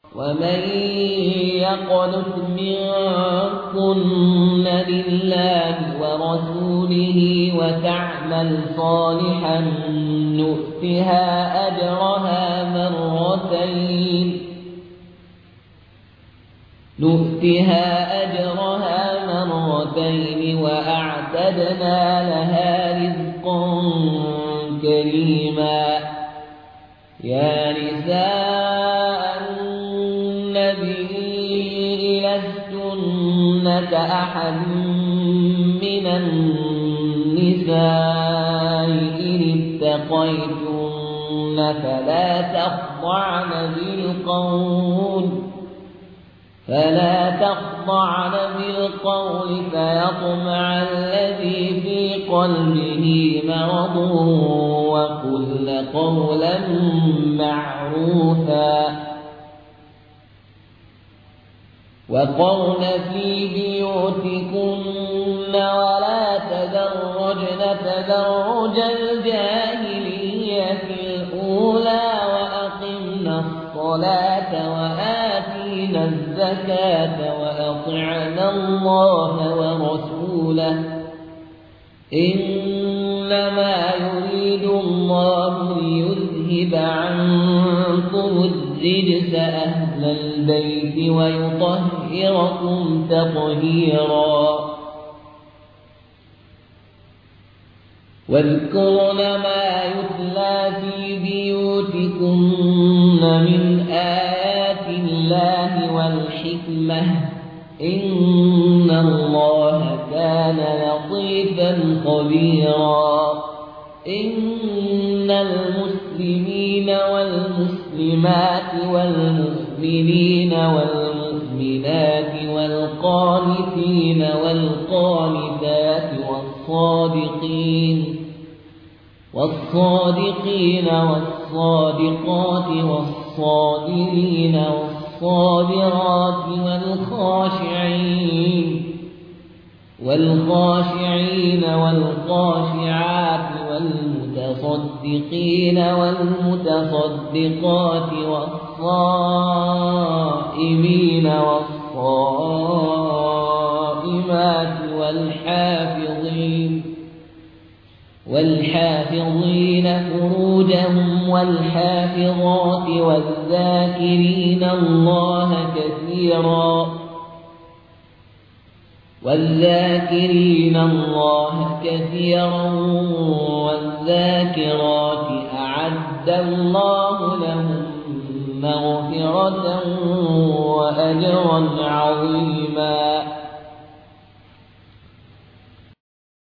ومن يقنت منكن لله ورسوله وتعمل صالحا نؤتها أجرها مرتين وأعتدنا لها رزقا كريما. يا نساء النبي لستن كأحد من النساء إن اتقيتن فلا تخضعن بالقول فيطمع الذي في قلبه مرض وقلن قولا معروفا وقرن في بيوتكن ولا تبرجن تبرج الجاهلية الأولى وأقمنا الصلاة وآتينا الزكاة وأطعنا الله ورسوله إنما يريد الله ليذهب عنكم الرجس أهل البيت ويطهركم تطهيرا. واذكرن ما يتلى في بيوتكن من آيات الله والحكمة إن الله كان لطيفا خبيرا. إن المسلمين والمسلمات والمؤمنين والمؤمنات والقانتين والقانتات والصادقين والصادقات والصابرين والصابرات والخاشعين والخاشعات والمتصدقين والمتصدقات والصائمين والصائمات والحافظين فروجهم والحافظات والذاكرين الله كثيرا والذاكرات أعد الله لهم مغفرة وأجرا عظيما.